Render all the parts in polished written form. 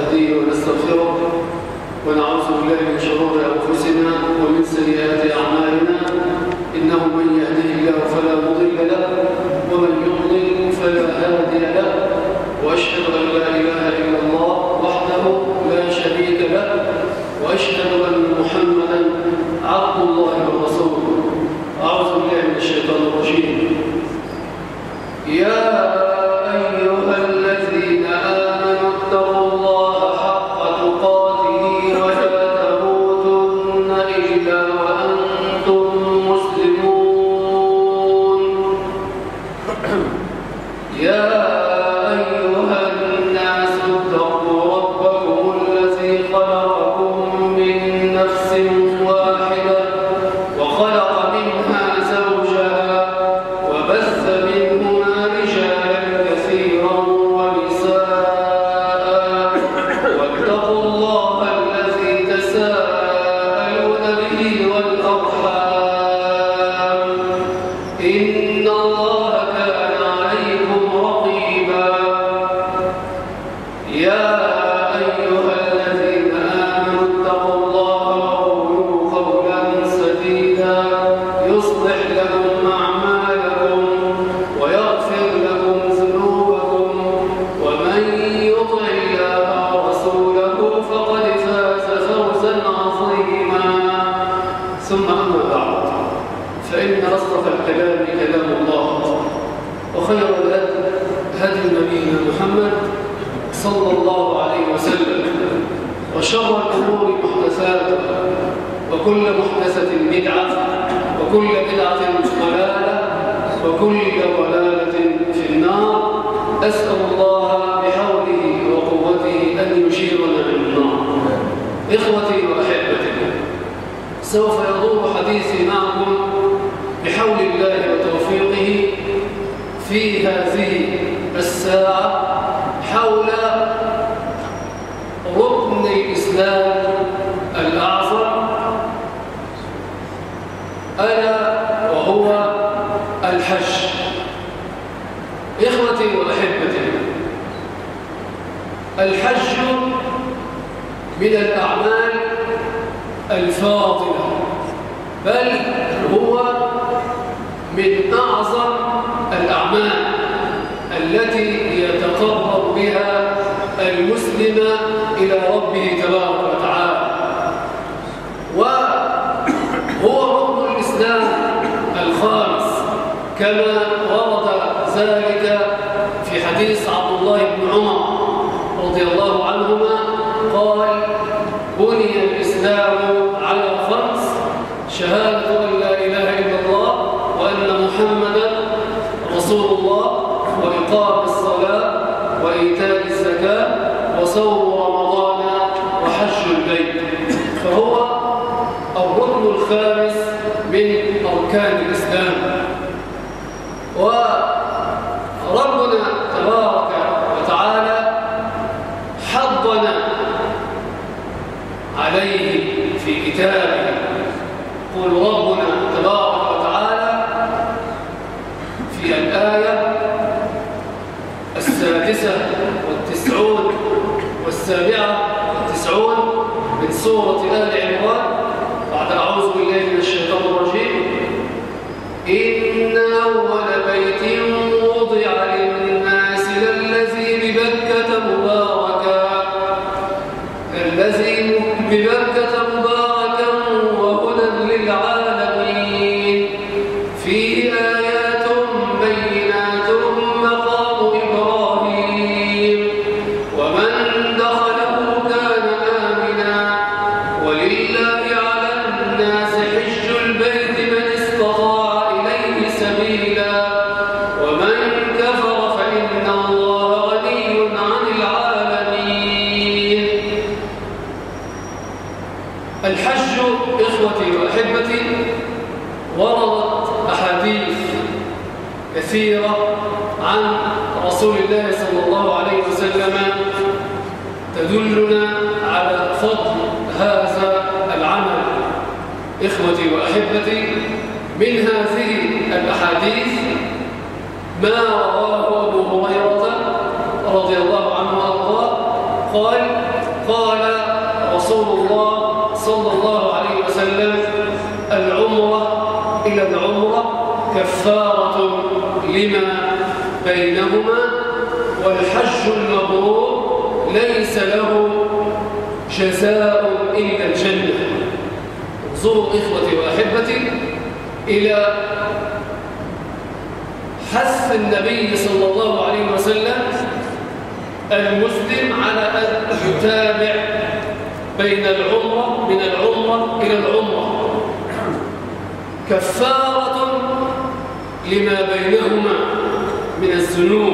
ونستهديه ونستغفره ونعوذ بالله من شرور أنفسنا ومن سيئات أعمالنا إنه من يهده الله فلا مضل له ومن يضلل فلا هادي له وأشهد أن لا إله إلا الله وحده لا شريك له وأشهد أن محمدا عبد الله ورسوله. أعوذ بالله من الشيطان الرجيم. يا أيها الذين آمنوا اتقوا الله حق تقاته ولا تموتن إلا وأنتم مسلمون. يا أيها الناس اتقوا ربكم الذي خلقكم من نفس واحدة وخلق منها زوجها وبث منهما رجالا كثيرا ونساء واتقوا الله الذي تساءلون به والأرحام إن الله كان عليكم رقيبا. يا أيها الذين آمنوا اتقوا الله وقولوا قولا سديدا يصلح لكم أعمالكم ويغفر لكم ذنوبكم ومن يطع الله ورسوله فقد فاز فوزا عظيما. ثم أما بعد فإن أصدق الكلام كلام الله وخير الهدي هدي نبينا محمد صلى الله عليه وسلم وشر الأمور محدثاتها وكل محدثة بدعة وكل بدعة ضلالة وكل ضلالة في النار. أسأل الله بحوله وقوته أن يجيرنا من النار. إخوتي وأحبتي، سوف يدور حديثي معكم بحول الله وتوفيقه في هذه الساعة حول ركن الإسلام الأعظم ألا وهو الحج. إخوتي وأحبتي، الحج من الأعمال الفاضلة، بل هو من أعظم الأعمال التي يتقرب بها المسلم إلى ربه تبارك وتعالى، وهو ركن الإسلام الخامس كما ورد ذلك في حديث عبد الله بن عمر رضي الله عنهما قال: بني الإسلام على خمس: شهادة أن لا إله إلا الله وأن محمدا رسول الله وإقام الصلاة وإيتاء الزكاة وصوم رمضان وحج البيت. فهو الركن الخامس من أركان الإسلام. وربنا تبارك وتعالى حضنا عليه في كتابه. قل ربنا تبارك وتعالى في الآية 96 من سورة آل عمران بعد أعوذ بالله من الشيطان الرجيم: إن أول بيت وضع للناس للذي ببكة مباركا وهدى للعالمين فيه آيات بينات مقام إبراهيم ومن دخله كان آمنا ولله على الناس حج البيت من استطاع إليه سبيلا ومن كفر فإن الله غني عن العالمين. الحج إخوتي وأحبتي وردت أحاديث كثيرة عن رسول الله صلى الله عليه وسلم تدلنا على فضل هذا العمل. إخوتي وأحبتي، من هذه الأحاديث ما رواه أبو هريرة رضي الله عنه وأرضاه قال: قال رسول الله صلى الله عليه وسلم: العمرة إلى العمرة كفارة لما بينهما، والحج المبرور ليس له جزاء إلا الجنة. انظروا إخوتي وأحبتي إلى حث النبي صلى الله عليه وسلم المسلم على أن يتابع بين العمرة من العمرة إلى العمرة كفارة لما بينهما من الذنوب،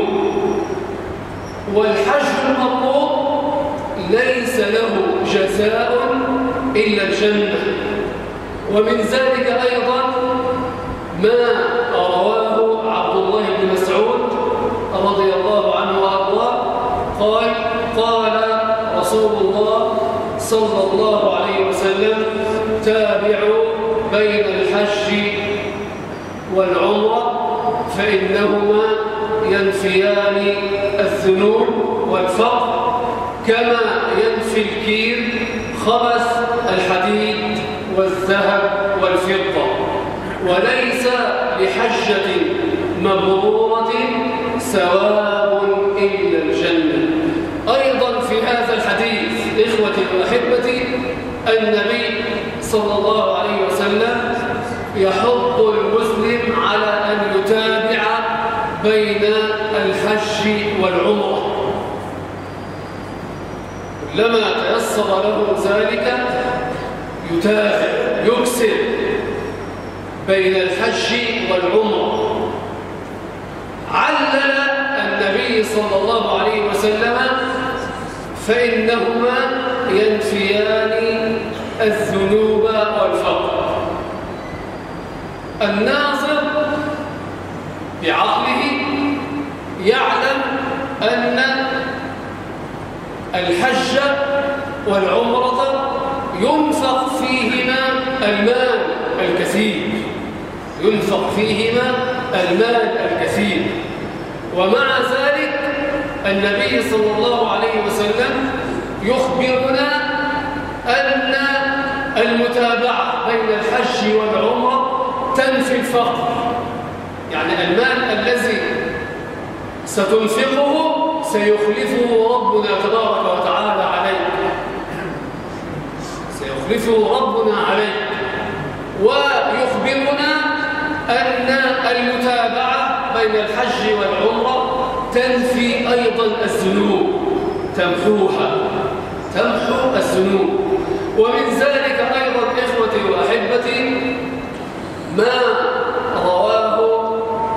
والحج المبرور ليس له جزاء إلا الجنة. ومن ذلك أيضا ما رواه عبد الله بن مسعود رضي الله عنه وأرضاه قال: قال رسول الله صلى الله عليه وسلم: تابعوا بين الحج والعمرة فإنهما ينفيان الذنوب والفقر كما ينفي الكير خبث الحديد والذهب والفضة، وليس لحجة مبرورة ثواب إلا الجنة. أيضا في هذا الحديث إخوتي وأحبتي النبي صلى الله عليه وسلم يحض المسلم على أن يتابع بين الحج والعمرة، كلما تيسر له ذلك يتابع يكسر بين الحج والعمرة. علل النبي صلى الله عليه وسلم: فإنهما ينفيان الذنوب والفقر. الناظر بعقله يعلم أن الحج والعمرة ينفق فيهما المال الكثير، ينفق فيهما المال الكثير. ومع ذلك النبي صلى الله عليه وسلم يخبرنا أن المتابعة بين الحج والعمرة تنفي الفقر، يعني المال الذي ستنفقه سيخلفه ربنا تبارك وتعالى عليك، سيخلفه ربنا عليك. ويخبرنا أن المتابعة بين الحج والعمرة تنفي أيضا الذنوب، تمحوها، تمحو الذنوب. ومن ذلك أيضا إخوتي وأحبتي ما رواه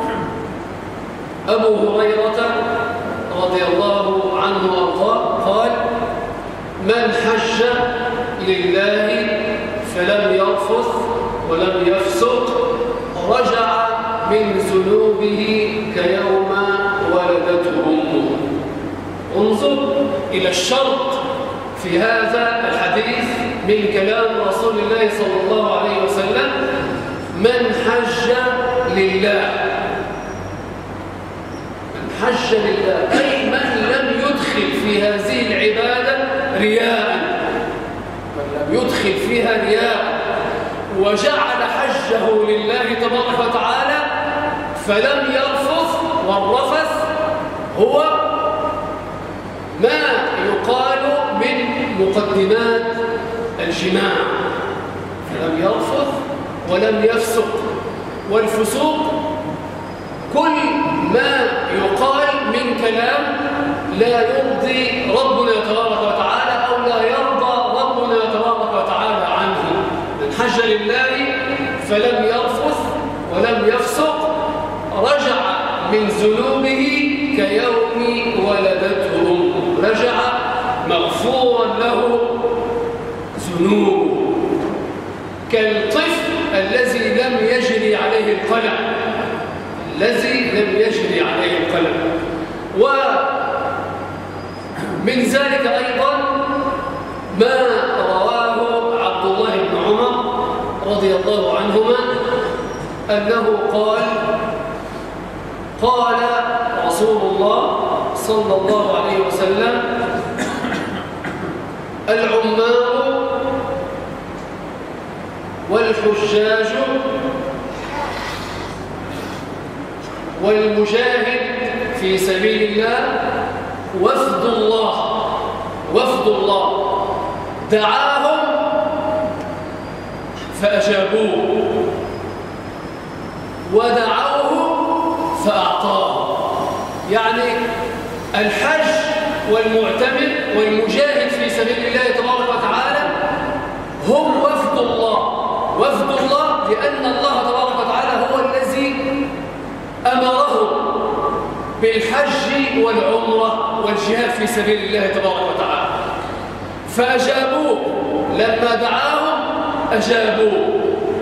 أبو هريرة رضي الله عنه وارضاه قال: من حج لله فلم يرفث ولم يفسق رجع من ذنوبه كيوم ولدته أمه. انظر إلى الشرط في هذا الحديث من كلام رسول الله صلى الله عليه وسلم: من حج لله، من حج لله أي من لم يدخل في هذه العبادة رياء، من لم يدخل فيها رياء وجعل حجه لله تبارك وتعالى، فلم يرفث. والرفث هو ما يقال من مقدمات الجماع، فلم يرفث ولم يفسق. والفسوق كل ما يقال من كلام لا يرضي ربنا تبارك وتعالى أو لا يرضى ربنا تبارك وتعالى عنه. من حج لله فلم يرفث ولم يفسق رجع من ذنوبه كيوم ولدته أمه، رجع مغفورا له ذنوبه، كالطفل الذي لم يجري عليه القلم، الذي لم يجري عليه القلم. ومن ذلك أيضا ما رواه عبد الله بن عمر رضي الله عنهما أنه قال: قال رسول الله صلى الله عليه وسلم: العمال والحجاج والمجاهد في سبيل الله وفد الله دعاهم فأجابوه ودعوه فأعطاه. يعني الحج والمعتمر والمجاهد في سبيل الله تبارك وتعالى هم وفد الله لأن الله تبارك وتعالى هو الذي أمرهم بالحج والعمرة والجهاد في سبيل الله تبارك وتعالى، فأجابوه لما دعاهم أجابوه،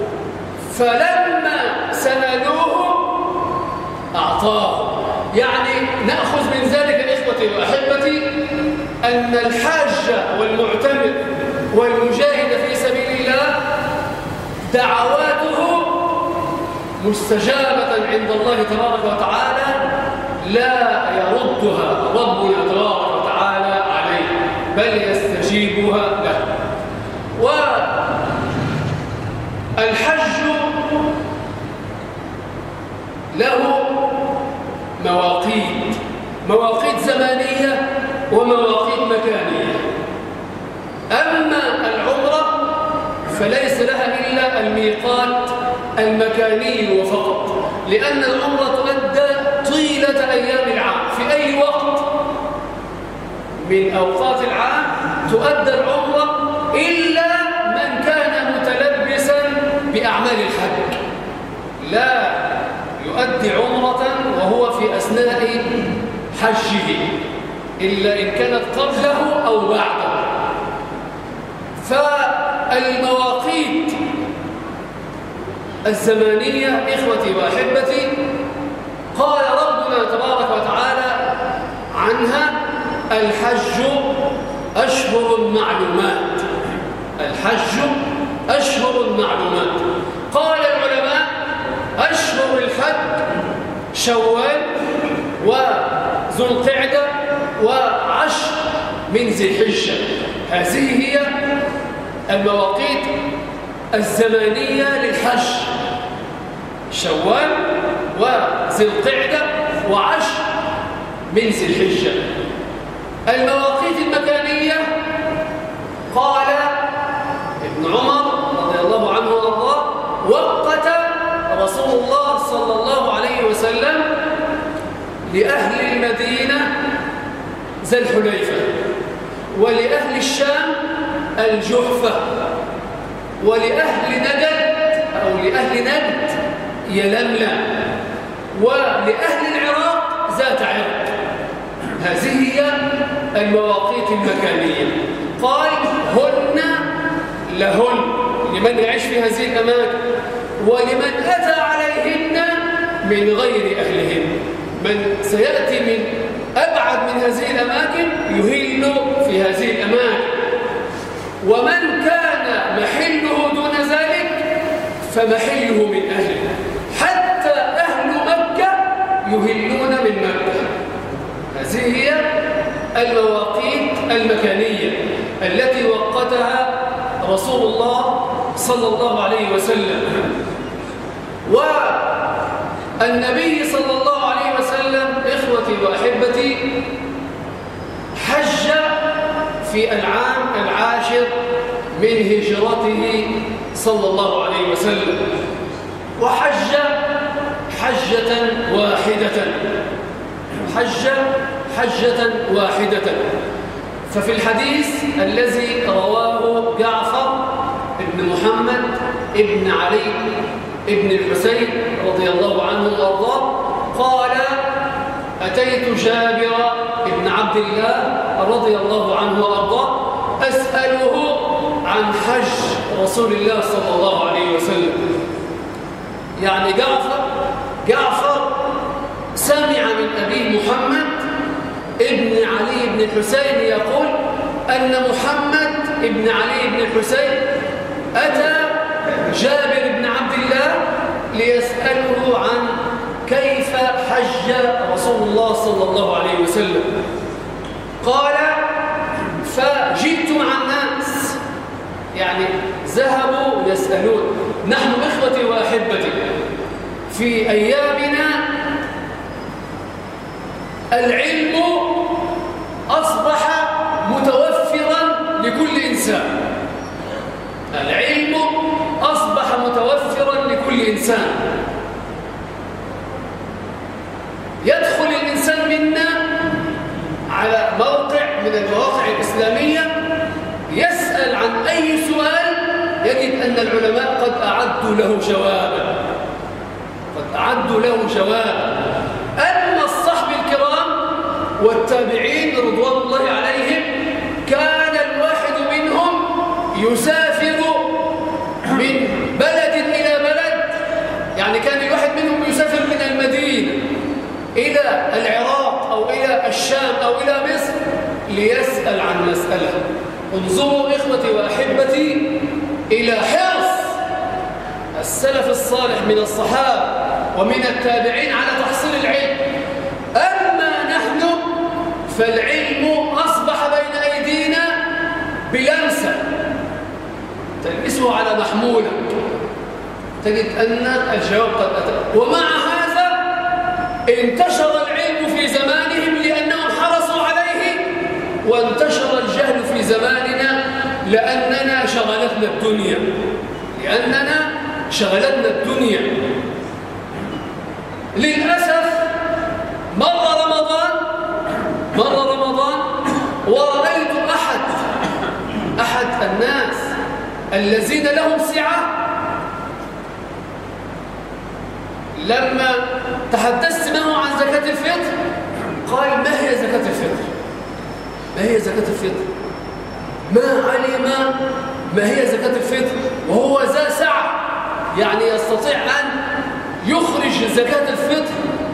فلما سألوه أعطاه. يعني نأخذ من ذلك إخوتي وأحبتي أن الحاج والمعتمر والمجاهد في سبيل الله دعواته مستجابة عند الله تبارك وتعالى لا يردها ربنا تبارك وتعالى عليه، بل يستجيبها له. والحج له مواقيت زمانية ومواقيت مكانية. أما العمرة فليس لها إلا الميقات المكاني وفقط، لأن العمرة تؤدى طيلة أيام العام في أي وقت من أوقات العام تؤدى العمرة، إلا من كان متلبسا بأعمال الحج لا يؤدي عمرة وهو في أثناء حجه إلا إن كانت قبله أو بعده. فالمواقيت الزمانية إخوتي وأحبتي قال ربنا تبارك وتعالى عنها الحج أشهر معلومات. الحج أشهر معلومات. قال العلماء أشهر الحج شوال وذو القعدة وعشر من ذي الحجة. هذه هي المواقيت الزمانية للحج: شوال وذي القعدة وعشر من ذي الحجة. المواقيت المكانية قال ابن عمر رضي الله عنه وارضاه وقت رسول الله صلى الله عليه وسلم لأهل المدينة ذا الحليفة، ولأهل الشام الجحفة، ولأهل نجد أو لأهل نجد يلملم، ولأهل العراق ذات عرق. هذه هي المواقيت المكانية. قال هن لهن لمن يعيش في هذه الأماكن، ولمن أتى عليهن من غير أهلهن. من سيأتي من أبعد من هذه الأماكن يهل في هذه الأماكن، ومن كان محله دون ذلك فمحله من أهله، حتى أهل مكة يهلون من مكة. هذه هي المواقيت المكانية التي وقتها رسول الله صلى الله عليه وسلم. والنبي صلى الله عليه وسلم إخوتي وأحبتي حج في العام العاشر من هجرته صلى الله عليه وسلم، وحج حجة واحدة. ففي الحديث الذي رواه جعفر ابن محمد ابن علي ابن الحسين رضي الله عنه وارضاه قال أتيت جابر ابن عبد الله رضي الله عنه وارضاه أسأله عن حج رسول الله صلى الله عليه وسلم. يعني جعفر سمع من أبيه محمد ابن علي بن الحسين يقول أن محمد ابن علي بن الحسين أتى جابر بن عبد الله ليسأله عن كيف حج رسول الله صلى الله عليه وسلم. قال فجئت مع الناس يعني ذهبوا يسألون. نحن إخوتي وأحبتي في أيامنا العلم أصبح متوفرا لكل إنسان. العلم أصبح متوفرا لكل إنسان. يدخل الإنسان منا على موقع من المواقع الإسلامية يسأل عن أي سؤال يجد أن العلماء قد أعدوا له جوابا. أما الصحب الكرام والتابعين رضوان الله عليهم كان الواحد منهم يسافر من بلد إلى بلد، يعني كان الواحد منهم يسافر من المدينة إلى العراق أو إلى الشام أو إلى مصر ليسأل عن مسألة. انظروا إخوتي وأحبتي إلى حرص السلف الصالح من الصحابة ومن التابعين على تحصيل العلم. أما نحن فالعلم أصبح بين أيدينا بلمسة، تلمسه على محمولة تجد أن الجواب قد أتى. ومع هذا انتشر العلم في زمانهم لأنهم حرصوا عليه، وانتشر الجهل في زماننا لأننا شغلتنا الدنيا. للأسف مر رمضان ورأيت أحد الناس الذين لهم سعة لما تحدثت معه عن زكاة الفطر قال: ما هي زكاة الفطر؟ ما علم ما هي زكاة الفطر وهو ذا سعة، يعني يستطيع أن يخرج زكاة الفطر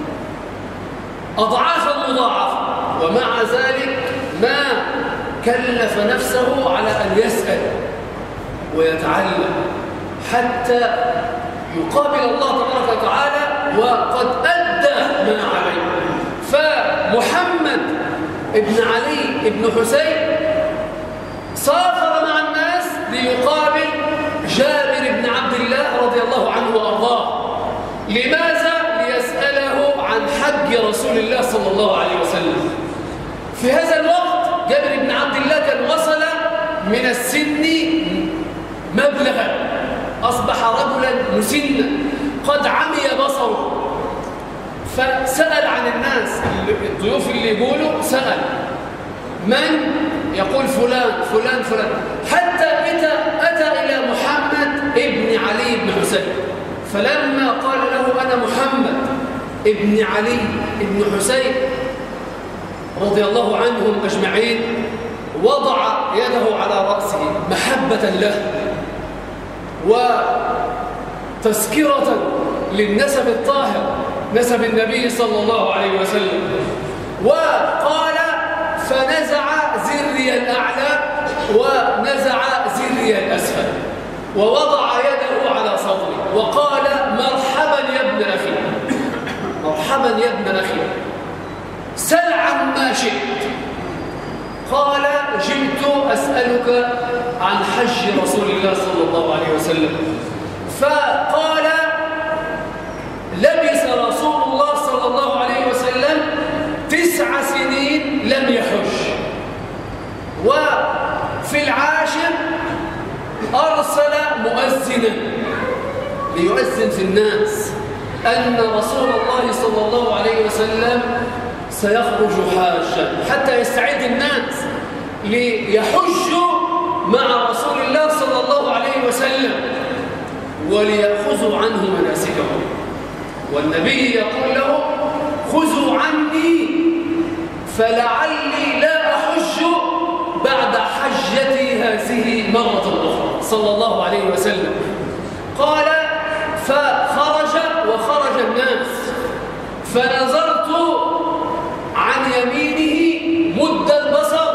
أضعافا مضاعفة، ومع ذلك ما كلف نفسه على أن يسأل ويتعلم حتى يقابل الله تبارك وتعالى وقد أدى ما عليه. فمحمد ابن علي ابن حسين سافر مع الناس ليقابل جابر بن عبد الله رضي الله عنه وأرضاه. لماذا؟ ليسأله عن حج رسول الله صلى الله عليه وسلم. في هذا الوقت جابر بن عبد الله كان وصل من السن مبلغا، أصبح رجلا مسنا قد عمي بصره، فسأل عن الناس. الضيوف اللي يقولوا سأل من؟ يقول فلان، حتى أتى إلى محمد ابن علي بن حسين. فلما قال له: أنا محمد ابن علي ابن حسين رضي الله عنهم أجمعين، وضع يده على رأسه محبة له وتذكرة للنسب الطاهر، نسب النبي صلى الله عليه وسلم. وقال: فنزع زري الأعلى ونزع زري الأسفل ووضع يده على صدري وقال: مرحبا يا ابن أخي، سل عما شئت. قال: جئت أسألك عن حج رسول الله صلى الله عليه وسلم. فقال: لبس رسول الله صلى الله عليه وسلم 9 سنين لم يحج، وفي العاشر أرسل مؤذنا ليؤذن في الناس أن رسول الله صلى الله عليه وسلم سيخرج حاجا، حتى يستعد الناس ليحجوا مع رسول الله صلى الله عليه وسلم وليأخذوا عنه مناسكهم. والنبي يقول له: خذوا عني فلعلي لا أحج بعد حجتي هذه مرة أخرى صلى الله عليه وسلم. قال: وخرج الناس، فنظرت عن يمينه مد البصر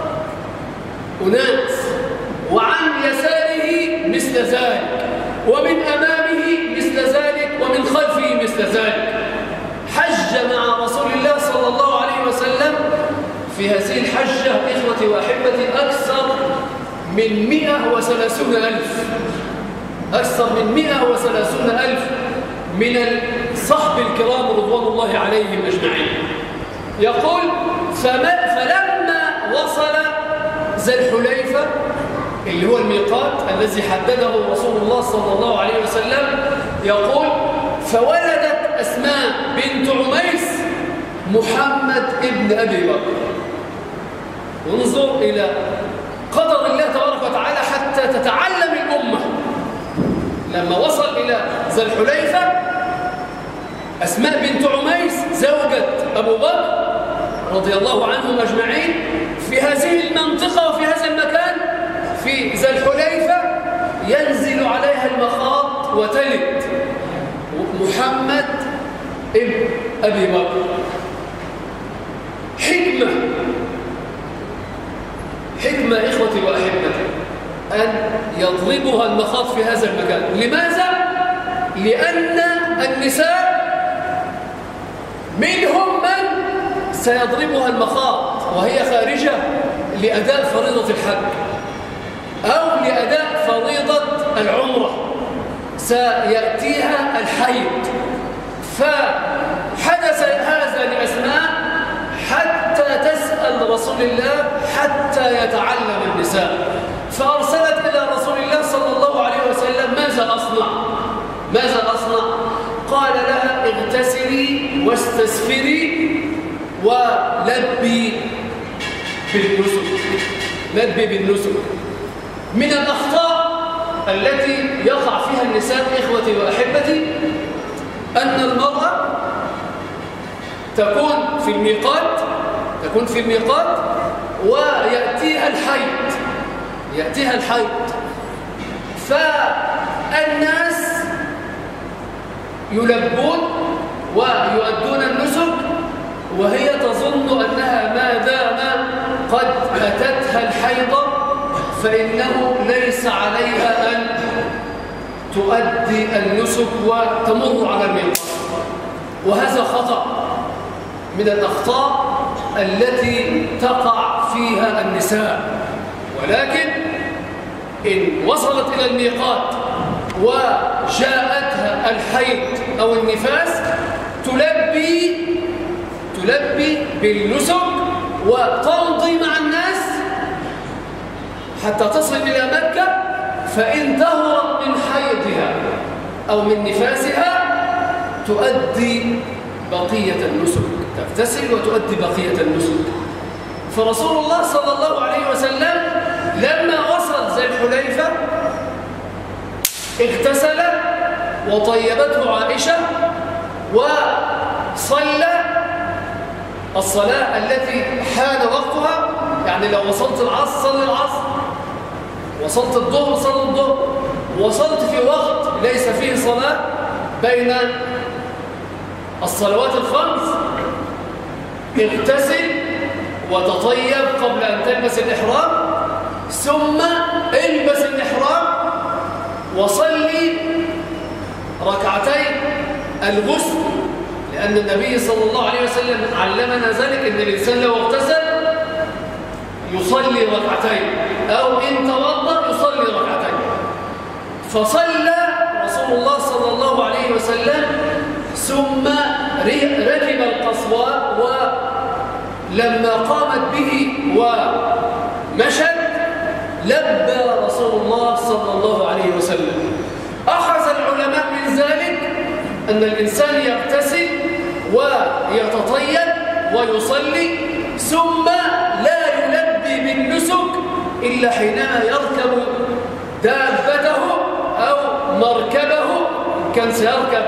أناس، وعن يساره مثل ذلك، ومن أمامه مثل ذلك، ومن خلفه مثل ذلك. حج مع رسول الله صلى الله عليه وسلم في هذه الحجة إخوتي وأحبتي أكثر من 130,000، أكثر من 130,000 من الصحب الكرام رضوان الله عليهم أجمعين. يقول فلما وصل ذا الحليفة اللي هو الميقات الذي حدده رسول الله صلى الله عليه وسلم، يقول فولدت أسماء بنت عميس محمد ابن أبي بكر. انظر إلى قدر الله تبارك وتعالى حتى تتعلم الأمة. لما وصل إلى ذا الحليفة أسماء بنت عميس زوجة أبو بكر رضي الله عنهم أجمعين في هذه المنطقة وفي هذا المكان في ذا الحليفة ينزل عليها المخاض وتلد محمد ابن أبي بكر. حكمة إخوتي وأحبتي أن يضربها المخاض في هذا المكان. لماذا؟ لأن النساء منهم من سيضربها المخاض وهي خارجة لأداء فريضة الحج أو لأداء فريضة العمرة، سيأتيها الحيض. فحدث هذا لأسماء حتى تسأل رسول الله حتى يتعلم النساء، فأرسلت إلى رسول الله صلى الله عليه وسلم ماذا أصنع؟ قال لها اغتسلي واستسفري ولبي بالنسك. من الأخطاء التي يقع فيها النساء إخوتي وأحبتي أن المرأة تكون في الميقات ويأتيها الحيض، فالناس يلبون ويؤدون النسك وهي تظن أنها ما دام قد أتتها الحيضة فإنه ليس عليها أن تؤدي النسك وتمر على الميقات. وهذا خطأ من الأخطاء التي تقع فيها النساء. ولكن إن وصلت إلى الميقات وجاءتها الحيض أو النفاس تلبي بالنسك وتمضي مع الناس حتى تصل إلى مكة، فإن طهرت من حيضها أو من نفاسها تؤدي بقية النسك، تغتسل وتؤدي بقية النسك. فرسول الله صلى الله عليه وسلم لما وصل ذا الحليفة اغتسل وطيبته عائشة وصلى الصلاة التي حان وقتها. يعني لو وصلت العصر صلي العصر، وصلت الظهر صلي الظهر، وصلت في وقت ليس فيه صلاة بين الصلوات الخمس اغتسل وتطيب قبل أن تلبس الإحرام، ثم البس الإحرام وصلي ركعتي الغسل، لأن النبي صلى الله عليه وسلم علمنا ذلك أن الإنسان لو اغتسل يصلي ركعتين أو إن توضأ يصلي ركعتين. فصلى رسول الله صلى الله عليه وسلم ثم ركب القصواء، ولما قامت به ومشت لبى رسول الله صلى الله عليه وسلم. أخذ العلماء من ذلك أن الإنسان يغتسل ويتطيب ويصلي ثم لا يلبي بالنسك إلا حينما يركب دابته أو مركبه، كان سيركب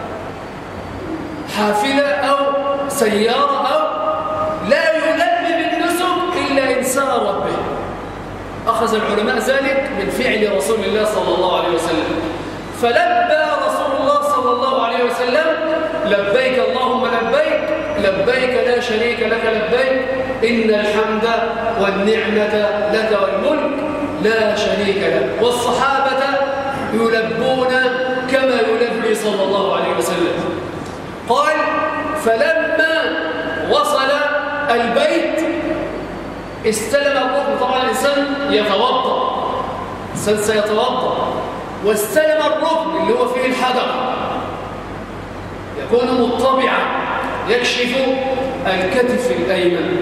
حافلة أو سيارة، أو لا يلبي بالنسك إلا إن سار به. أخذ العلماء ذلك من فعل رسول الله صلى الله عليه وسلم، فلبى رسول الله صلى الله عليه وسلم لبيك اللهم لبيك لبيك لا شريك لك لبيك إن الحمد والنعمة لك والملك لا شريك لك. والصحابة يلبون كما يلبي صلى الله عليه وسلم. قال فلما وصل البيت استلم الركن. طبعا الإنسان يتوضأ سيتوضأ واستلم الركن اللي هو فيه الحجر يكون مطبعا يكشف الكتف الأيمن،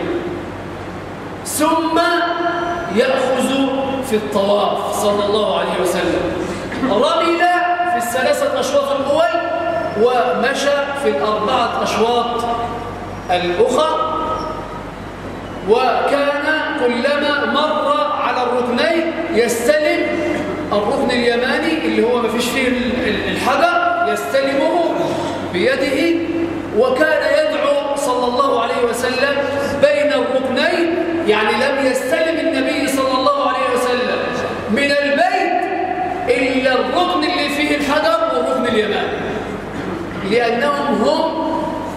ثم يأخذ في الطواف صلى الله عليه وسلم، رمل في الثلاثة أشواط الأول ومشى في الأربعة أشواط الأخرى، وكان كلما مر على الركنين يستلم الركن اليماني اللي هو ما فيش فيه الحجر يستلمه بيده، وكان يدعو صلى الله عليه وسلم بين الركنين، يعني لم يستلم النبي صلى الله عليه وسلم من البيت إلا الركن اللي فيه الحجر والركن اليماني، لأنهم هم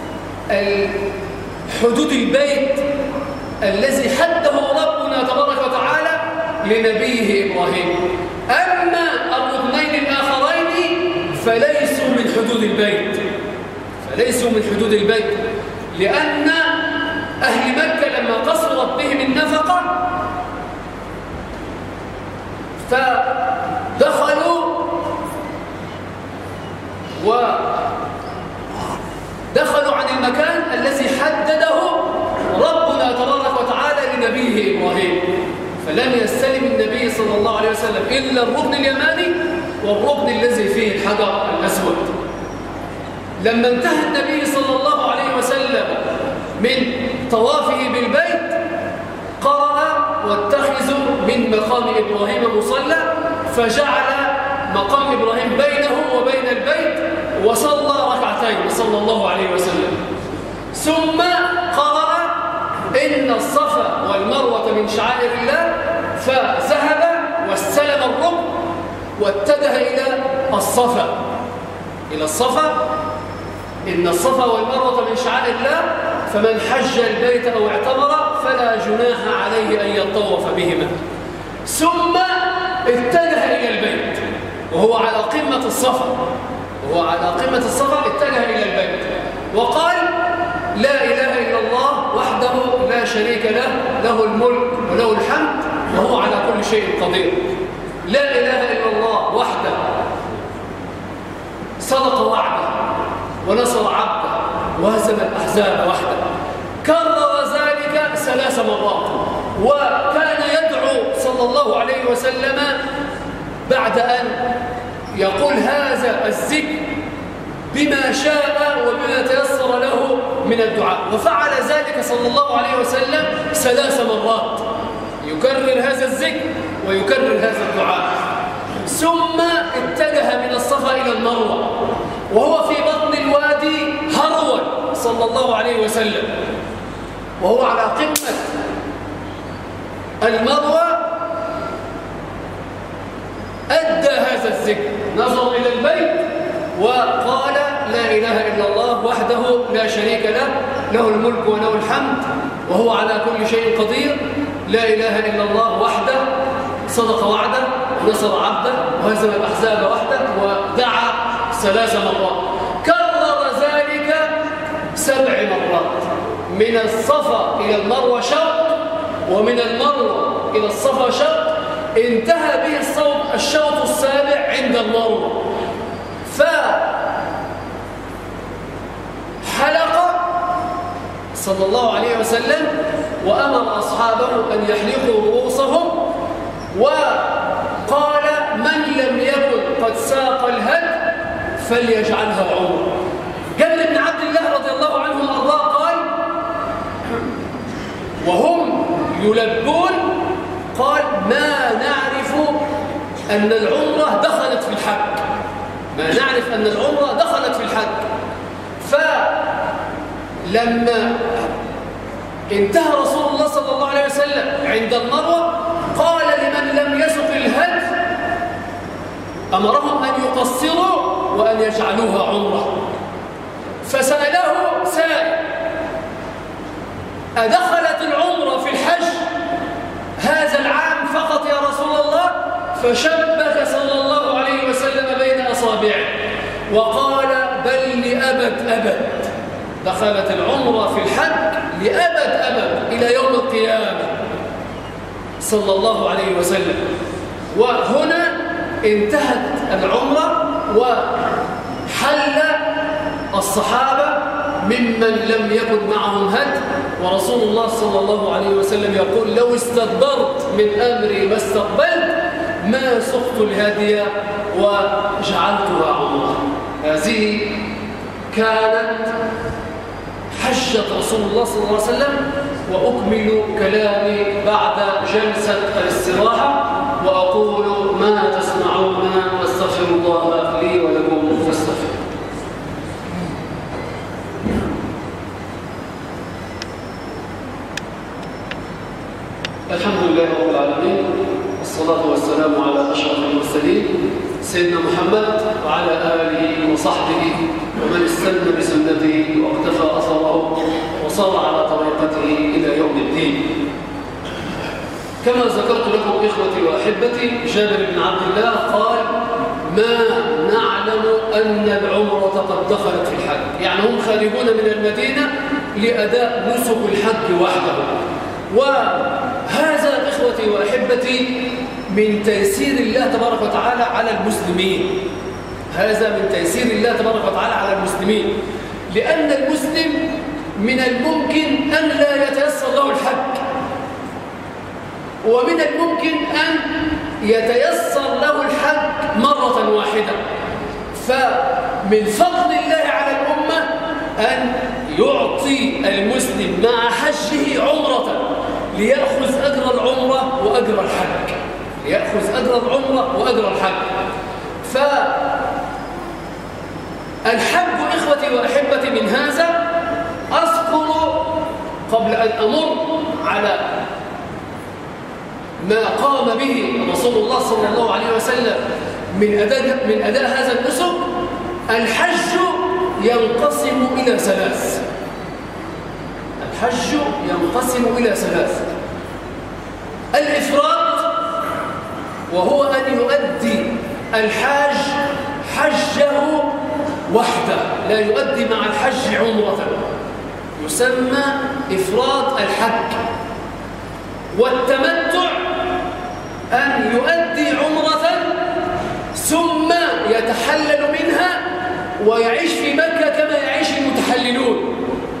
حدود البيت الذي حده ربنا تبارك وتعالى لنبيه إبراهيم. أما الركنين الآخرين فليسوا من حدود البيت، لأن أهل مكة لما قصرت بهم النفقة دخلوا عن المكان الذي حدده ربنا تبارك وتعالى لنبيه إبراهيم، فلم يستلم النبي صلى الله عليه وسلم إلا الركن اليماني والركن الذي فيه الحجر الأسود. لما انتهى النبي صلى الله عليه وسلم من طوافه بالبيت قرأ واتخذوا من مقام إبراهيم مصلى، فجعل مقام إبراهيم بينه وبين البيت وصلى ركعتين صلى الله عليه وسلم، ثم قرأ إن الصفا والمروة من شعائر الله، فذهب واستلم الركن واتجه إلى الصفا. إن الصفا والمروة من شعائر الله، فمن حج البيت أو اعتمر فلا جناح عليه أن يطوف بهما. ثم اتجه إلى البيت وهو على قمة الصفا، اتجه إلى البيت وقال: لا إله إلا الله وحده لا شريك له، له الملك وله الحمد وهو على كل شيء قدير. لا إله إلا الله وحده صدق وعده ونصر عبده وهزم الأحزاب وحده. كرر ذلك 3 مرات، وكان يدعو صلى الله عليه وسلم بعد أن يقول هذا الذكر بما شاء وبما تيسر له من الدعاء، وفعل ذلك صلى الله عليه وسلم 3 مرات، يكرر هذا الذكر ويكرر هذا الدعاء. ثم اتجه من الصفا إلى المروة وهو في بطن الوادي هرول صلى الله عليه وسلم، وهو على قمة المروة أدى هذا الذكر، نظر إلى البيت وقال: لا إله إلا الله وحده لا شريك له، له الملك وله الحمد وهو على كل شيء قدير. لا إله إلا الله وحده صدق وعده ونصر عبده وهزم الأحزاب وحده، ودعا 3 مرات. كرر ذلك 7 مرات، من الصفا إلى المروة شوط، ومن المروة إلى الصفا شوط، انتهى به الشوط السابع عند المروة، فحلق صلى الله عليه وسلم وأمر أصحابه أن يحلقوا رؤوسهم، وقال: من لم يكن قد ساق الهدي فليجعلها عمره. جابر بن عبد الله رضي الله عنه وارضاه قال: وهم يلبون، قال: ما نعرف أن العمرة دخلت في الحج، فلما انتهى رسول الله صلى الله عليه وسلم عند المروة قال لمن لم يسق الهدي، أمرهم أن يقصروا وأن يجعلوها عمرة. فسأله سائل: أدخلت العمرة في الحج هذا العام فقط يا رسول الله؟ فشبك صلى الله عليه وسلم بين أصابعه وقال: بل لأبد أبد، دخلت العمرة في الحج لأبد أبد إلى يوم القيامة صلى الله عليه وسلم. وهنا انتهت العمرة وحل الصحابة ممن لم يكن معهم هدي، ورسول الله صلى الله عليه وسلم يقول: لو استدبرت من أمري ما استقبلت ما سقت الهدي وجعلتها عمرة. هذه كانت حجة رسول الله صلى الله عليه وسلم. وأكمل كلامي بعد جلسة الاستراحة وأقول ما تسمعون واستغفر الله لي ولكم فاستغفروا. الحمد لله رب العالمين، والصلاة والسلام على أشرف المرسلين سيدنا محمد وعلى آله وصحبه ومن استنى بسنته واقتفى أثره وصار على طريقته إلى يوم الدين. كما ذكرت لكم إخوتي وأحبتي، جابر بن عبد الله قال: ما نعلم أن العمرة قد دخلت في الحج. يعني هم خارجون من المدينة لأداء نسك الحج وحده. وهذا إخوتي وأحبتي من تيسير الله تبارك وتعالى على المسلمين. هذا من تيسير الله تبارك وتعالى على المسلمين، لأن المسلم من الممكن أن لا يتيسر له الحج، ومن الممكن أن يتيسر له الحج مرة واحدة. فمن فضل الله على الأمة أن يعطي المسلم مع حجه عمرة ليأخذ أجر العمرة وأجر الحج، ليأخذ أجر العمرة وأجر الحج. فالحج إخوتي وأحبتي من هذا أذكر قبل أن أمر على ما قام به رسول الله صلى الله عليه وسلم من أداء هذا النسك. الحج ينقسم إلى ثلاث. الحج ينقسم إلى ثلاث: الإفراد، وهو أن يؤدي الحاج حجه وحده، لا يؤدي مع الحج عمرة، يسمى إفراد الحج. والتمتع أن يؤدي عمرة ثم يتحلل منها ويعيش في مكة كما يعيش المتحللون.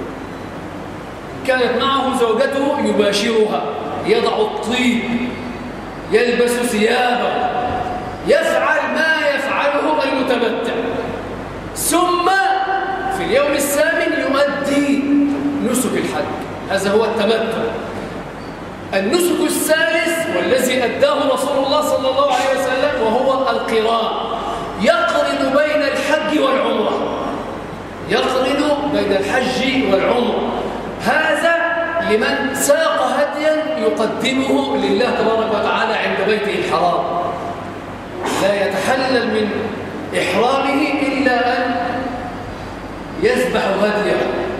كانت معه زوجته يباشرها، يضع الطيب، يلبس ثيابه، يفعل ما يفعله المتمتع، ثم في اليوم الثامن يؤدي نسك الحج. هذا هو التمتع. النسك الثالث والذي أداه رسول الله صلى الله عليه وسلم وهو القران، يقرن بين الحج والعمرة، يقرن بين الحج والعمرة. هذا لمن ساق هديا يقدمه لله تبارك وتعالى عند بيته الحرام، لا يتحلل من إحرامه إلا أن يذبح هديه.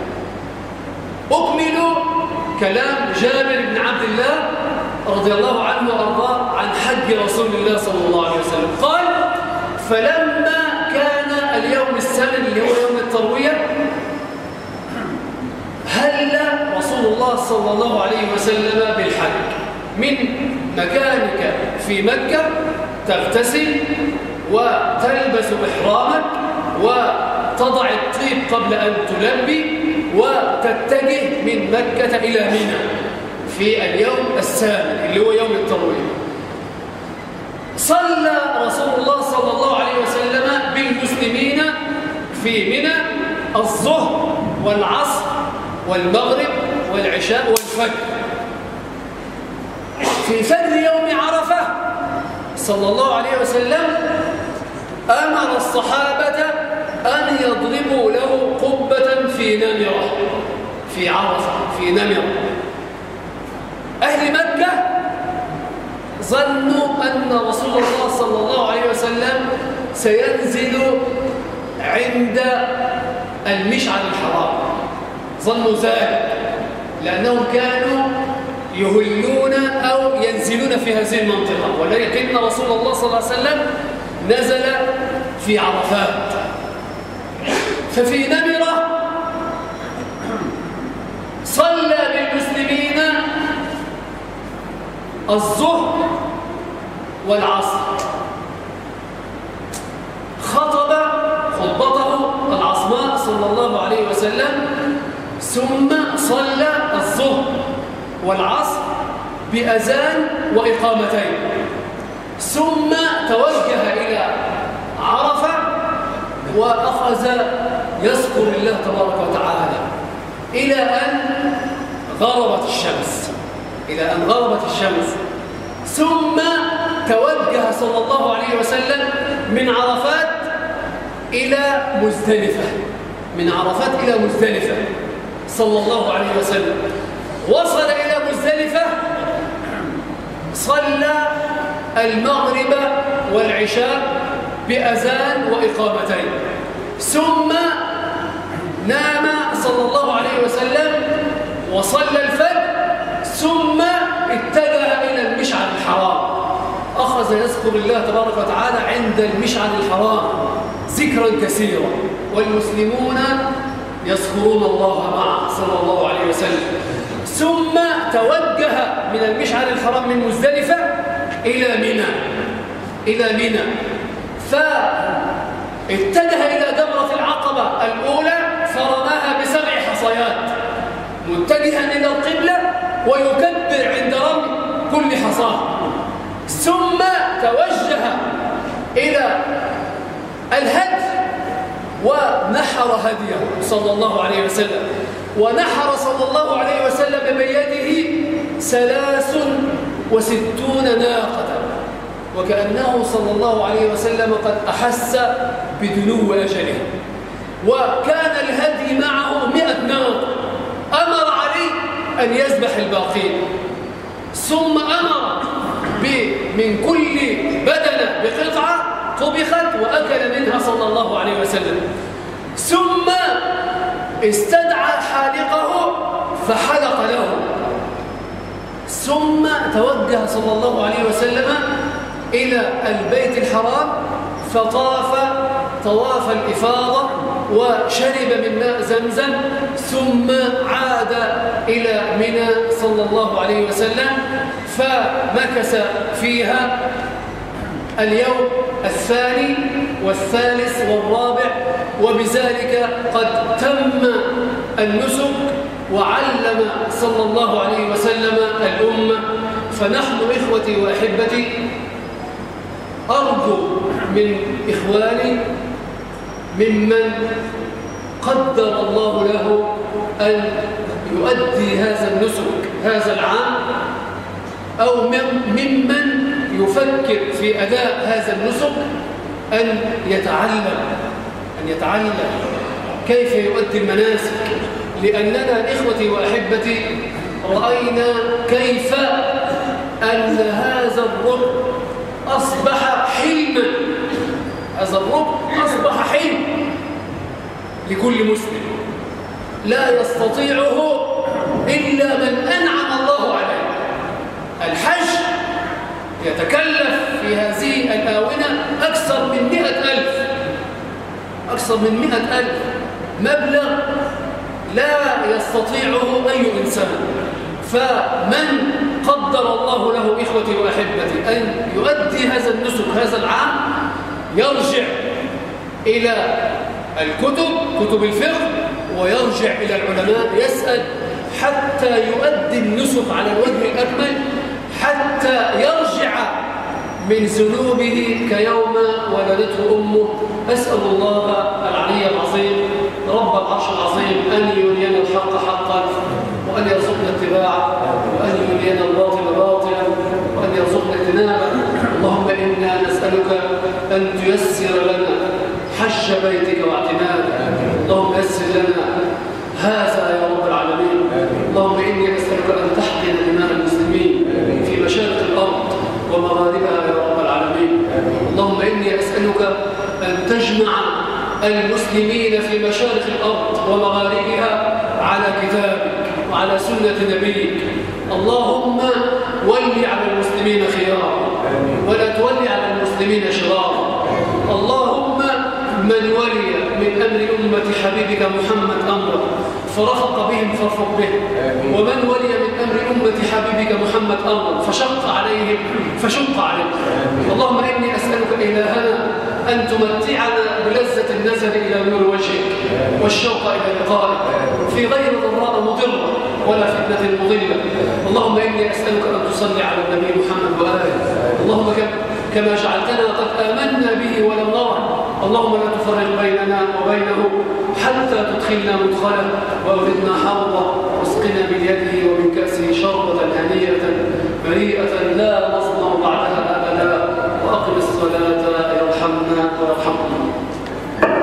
أكمل كلام جابر بن عبد الله رضي الله عنه وأرضاه عن حج رسول الله صلى الله عليه وسلم. قال: فلما كان اليوم الثامن اللي هو يوم التروية هل رسول الله صلى الله عليه وسلم بالحج. من مكانك في مكة تغتسل وتلبس إحرامك وتضع الطيب قبل أن تلبي وتتجه من مكة إلى منى في اليوم الثامن اللي هو يوم التروية. صلى رسول الله صلى الله عليه وسلم بالمسلمين في منى الظهر والعصر والمغرب والعشاء والفجر. في فجر يوم عرفة صلى الله عليه وسلم أمر الصحابة أن يضربوا له قبة في نمرة في عرفة، في نمرة. أهل مكة ظنوا أن رسول الله صلى الله عليه وسلم سينزل عند المشعر الحرام، ظنوا ذلك لأنهم كانوا يهلون أو ينزلون في هذه المنطقة، ولكن رسول الله صلى الله عليه وسلم نزل في عرفات. ففي نمرة صلى بالمسلمين الظهر والعصر. خطب خطبته العصماء صلى الله عليه وسلم، ثم صلى الظهر والعصر بأذان وإقامتين، ثم توجه إلى عرفة وأخذ يذكر الله تبارك وتعالى إلى أن غربت الشمس، ثم توجه صلى الله عليه وسلم من عرفات إلى مزدلفة صلى الله عليه وسلم. وصل إلى مزدلفة، صلى المغرب والعشاء بأذان وإقامتين، ثم نام صلى الله عليه وسلم وصلى الفجر، ثم اتجه إلى المشعر الحرام، أخذ يذكر الله تبارك وتعالى عند المشعر الحرام ذكرا كثيرا، والمسلمون يذكرون الله معه صلى الله عليه وسلم. ثم توجه من المشعر الحرام من مزدلفة إلى منى، فاتجه إلى جمرة العقبة الأولى فرماها ب7 حصيات متجها إلى القبلة ويكبر عند رمي كل حصاه، ثم توجه إلى الهدي ونحر هديه صلى الله عليه وسلم. ونحر صلى الله عليه وسلم بيده 63 ناقة، وكأنه صلى الله عليه وسلم قد أحس بدنو أجله، وكان الهدي معه 100 ناقة. أمر علي أن يذبح الباقين، ثم أمر من كل بدنة بقطعة طبخت وأكل منها صلى الله عليه وسلم، ثم استدعى حالقه فحلق له، ثم توجه صلى الله عليه وسلم إلى البيت الحرام فطاف طواف الإفاضة وشرب من ماء زمزم، ثم عاد إلى منى صلى الله عليه وسلم، فمكث فيها اليوم الثاني والثالث والرابع، وبذلك قد تم النسك وعلم صلى الله عليه وسلم الأمة. فنحن إخوتي وأحبتي أرجو من إخواني ممن قدر الله له أن يؤدي هذا النسك هذا العام، أو ممن يفكر في أداء هذا النسك أن يتعلم كيف يؤدي المناسك، لأننا إخوتي وأحبتي رأينا كيف أن هذا الركن أصبح حلما، لكل مسلم لا يستطيعه إلا من أنعم الله عليه. الحج يتكلف في هذه الآونة أكثر من 100,000 مبلغ لا يستطيعه أي إنسان. فمن قدر الله له إخوتي وأحبتي أن يؤدي هذا النسك هذا العام يرجع إلى كتب الفقه، ويرجع إلى العلماء يسأل حتى يؤدي النسك على الوجه الأكمل، حتى يرجع من ذنوبه كيوم ولدته أمه. أسأل الله العلي العظيم رب العرش العظيم أن يرينا الحق حقا، وأن يرزقنا اتباعه، وأن يرينا الباطل باطلا، وأن يرزقنا اجتنابه. اللهم إنا نسألك أن تيسر لنا حج بيتك واعتماده. اللهم يسر لنا هذا يا رب العالمين. اللهم إني أسألك أن تحقن دماء المسلمين في مشارق الأرض ومغاربها يا رب العالمين. اللهم إني أسألك أن تجمع المسلمين في مشارق الأرض ومغاربها على كتابك وعلى سنة نبيك. اللهم ولي على المسلمين خيارا ولا تولي على المسلمين شرارا. اللهم من ولي من أمر أمة حبيبك محمد أمره فرفق بهم فارفق به، ومن ولي من أمر أمة حبيبك محمد أمرا فشق عليهم فشق عليهم. اللهم إني أسألك إلهنا أن تمتعنا بلذة النظر إلى نور وجهك والشوق إلى لقائك في غير ضراء مضرة ولا فتنة مضلة. اللهم إني أسألك أن تصلي على النبي محمد وآله. اللهم كما جعلتنا قد آمنا به ولم نره، اللهم لا تفرق بيننا وبينه حتى تدخلنا مدخله وأوردنا حوضه واسقنا بيده ومن